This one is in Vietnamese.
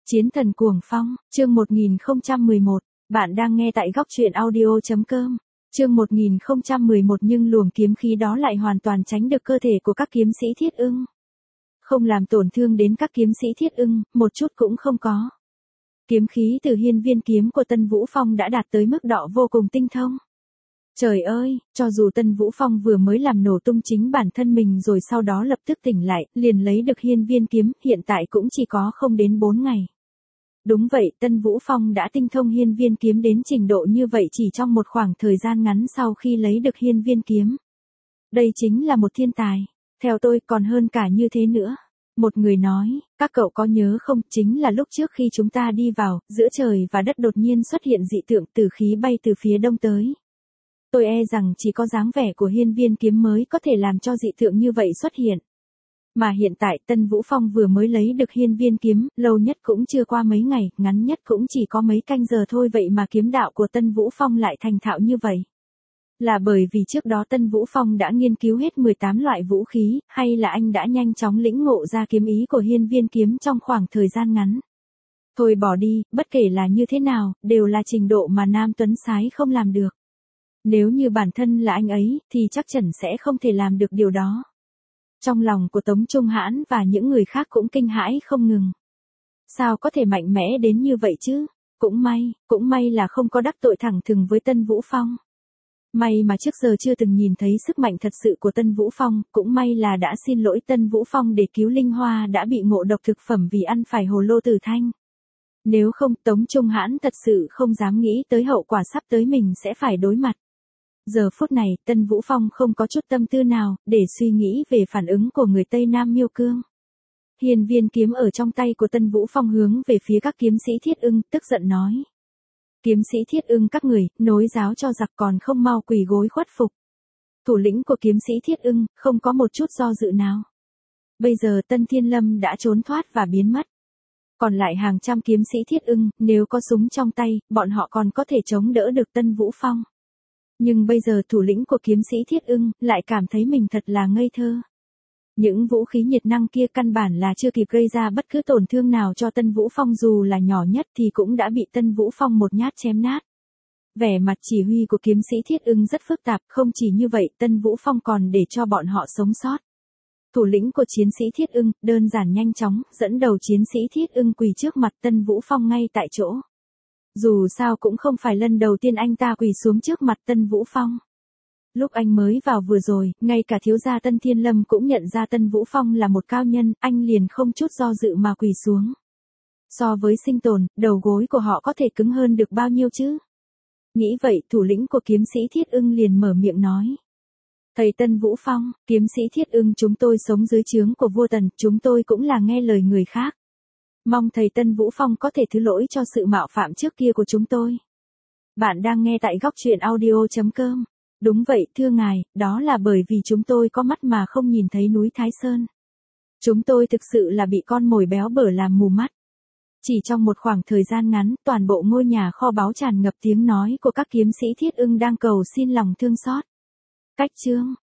Chiến thần cuồng phong, chương 1011, bạn đang nghe tại góc truyện audio.com. Chương 1011 nhưng luồng kiếm khí đó lại hoàn toàn tránh được cơ thể của các kiếm sĩ Thiết Ưng. Không làm tổn thương đến các kiếm sĩ Thiết Ưng, một chút cũng không có. Kiếm khí từ hiên viên kiếm của Tân Vũ Phong đã đạt tới mức độ vô cùng tinh thông. Trời ơi, cho dù Tân Vũ Phong vừa mới làm nổ tung chính bản thân mình rồi sau đó lập tức tỉnh lại, liền lấy được hiên viên kiếm, hiện tại cũng chỉ có không đến 4 ngày. Đúng vậy, Tân Vũ Phong đã tinh thông hiên viên kiếm đến trình độ như vậy chỉ trong một khoảng thời gian ngắn sau khi lấy được hiên viên kiếm. Đây chính là một thiên tài, theo tôi còn hơn cả như thế nữa. Một người nói, các cậu có nhớ không, chính là lúc trước khi chúng ta đi vào, giữa trời và đất đột nhiên xuất hiện dị tượng tử khí bay từ phía đông tới. Tôi e rằng chỉ có dáng vẻ của hiên viên kiếm mới có thể làm cho dị tượng như vậy xuất hiện. Mà hiện tại Tân Vũ Phong vừa mới lấy được hiên viên kiếm, lâu nhất cũng chưa qua mấy ngày, ngắn nhất cũng chỉ có mấy canh giờ thôi vậy mà kiếm đạo của Tân Vũ Phong lại thành thạo như vậy. Là bởi vì trước đó Tân Vũ Phong đã nghiên cứu hết 18 loại vũ khí, hay là anh đã nhanh chóng lĩnh ngộ ra kiếm ý của hiên viên kiếm trong khoảng thời gian ngắn. Thôi bỏ đi, bất kể là như thế nào, đều là trình độ mà Nam Tuấn Sái không làm được. Nếu như bản thân là anh ấy, thì chắc chắn sẽ không thể làm được điều đó. Trong lòng của Tống Trung Hãn và những người khác cũng kinh hãi không ngừng. Sao có thể mạnh mẽ đến như vậy chứ? Cũng may là không có đắc tội thẳng thừng với Tân Vũ Phong. May mà trước giờ chưa từng nhìn thấy sức mạnh thật sự của Tân Vũ Phong, cũng may là đã xin lỗi Tân Vũ Phong để cứu Linh Hoa đã bị ngộ độc thực phẩm vì ăn phải hồ lô tử thanh. Nếu không, Tống Trung Hãn thật sự không dám nghĩ tới hậu quả sắp tới mình sẽ phải đối mặt. Giờ phút này, Tân Vũ Phong không có chút tâm tư nào, để suy nghĩ về phản ứng của người Tây Nam Miêu Cương. Hiên viên kiếm ở trong tay của Tân Vũ Phong hướng về phía các kiếm sĩ Thiết Ưng, tức giận nói. Kiếm sĩ Thiết Ưng các người, nối giáo cho giặc còn không mau quỳ gối khuất phục. Thủ lĩnh của kiếm sĩ Thiết Ưng, không có một chút do dự nào. Bây giờ Tân Thiên Lâm đã trốn thoát và biến mất. Còn lại hàng trăm kiếm sĩ Thiết Ưng, nếu có súng trong tay, bọn họ còn có thể chống đỡ được Tân Vũ Phong. Nhưng bây giờ thủ lĩnh của kiếm sĩ Thiết Ưng lại cảm thấy mình thật là ngây thơ. Những vũ khí nhiệt năng kia căn bản là chưa kịp gây ra bất cứ tổn thương nào cho Tân Vũ Phong, dù là nhỏ nhất thì cũng đã bị Tân Vũ Phong một nhát chém nát. Vẻ mặt chỉ huy của kiếm sĩ Thiết Ưng rất phức tạp, không chỉ như vậy Tân Vũ Phong còn để cho bọn họ sống sót. Thủ lĩnh của chiến sĩ Thiết Ưng, đơn giản nhanh chóng, dẫn đầu chiến sĩ Thiết Ưng quỳ trước mặt Tân Vũ Phong ngay tại chỗ. Dù sao cũng không phải lần đầu tiên anh ta quỳ xuống trước mặt Tân Vũ Phong. Lúc anh mới vào vừa rồi, ngay cả thiếu gia Tân Thiên Lâm cũng nhận ra Tân Vũ Phong là một cao nhân, anh liền không chút do dự mà quỳ xuống. So với sinh tồn, đầu gối của họ có thể cứng hơn được bao nhiêu chứ? Nghĩ vậy, thủ lĩnh của kiếm sĩ Thiết Ưng liền mở miệng nói. Thầy Tân Vũ Phong, kiếm sĩ Thiết Ưng chúng tôi sống dưới trướng của vua Tần, chúng tôi cũng là nghe lời người khác. Mong thầy Tân Vũ Phong có thể thứ lỗi cho sự mạo phạm trước kia của chúng tôi. Bạn đang nghe tại góc truyện audio.com. Đúng vậy, thưa ngài, đó là bởi vì chúng tôi có mắt mà không nhìn thấy núi Thái Sơn. Chúng tôi thực sự là bị con mồi béo bở làm mù mắt. Chỉ trong một khoảng thời gian ngắn, toàn bộ ngôi nhà kho báu tràn ngập tiếng nói của các kiếm sĩ Thiết Ưng đang cầu xin lòng thương xót. Cách chương,